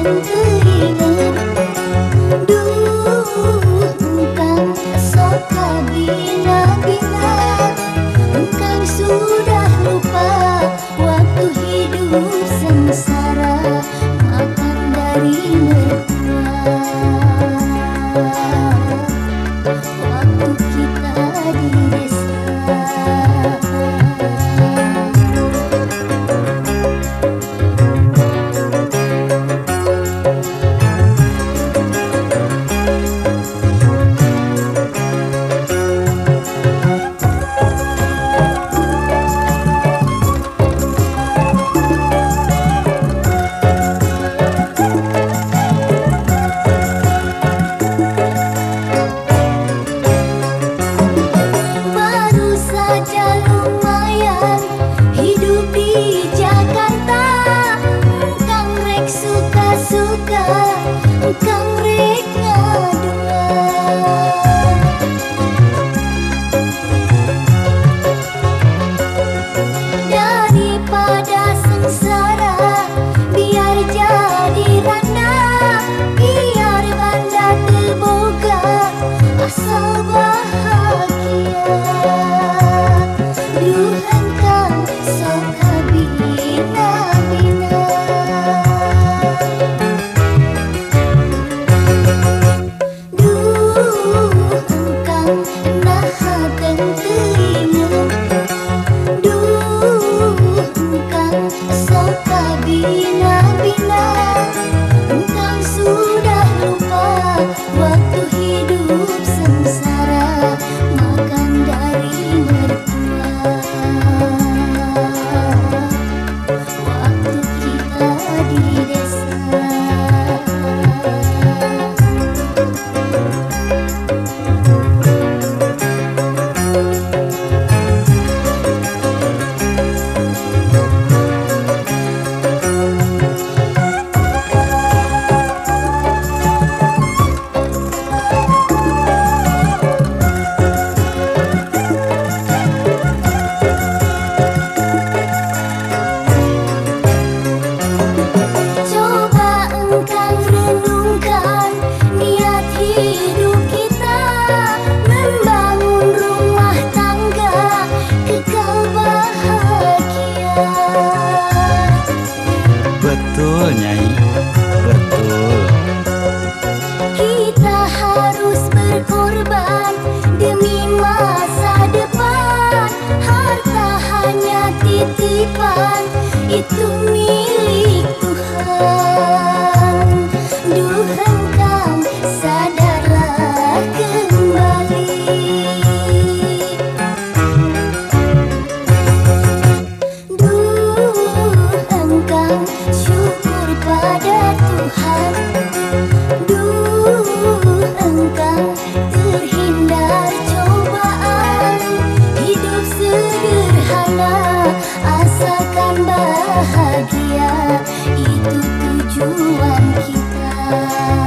teringat. Duh, engkang sok kabina-bina, engkang sudah lupa waktu hidup sengsara, makan dari mertua. Waktu kita di desa, lumayan hidup di Jakarta. Engkang rek suka-suka, engkang rek ngadua. Daripada sengsara, biar jadi randa, biar banda terboga, asal bahagia. Duh, engkang sok kabina-bina, duh, engkang nahakeun teringat. Duh, engkang sok kabina-bina, engkang sudah lupa waktu hidup sengsara, makan dari mertua. Waktu kita di desa, betul Nyai, betul. kita harus berkorban demi masa depan. Harta hanya titipan, itu milik Tuhan. Duh, engkang sadarlah kembali. Duh, engkang syukur pada Tuhan. Duh, engkang terhindar cobaan. Hidup sederhana, asalkan bahagia, itu tujuan kita.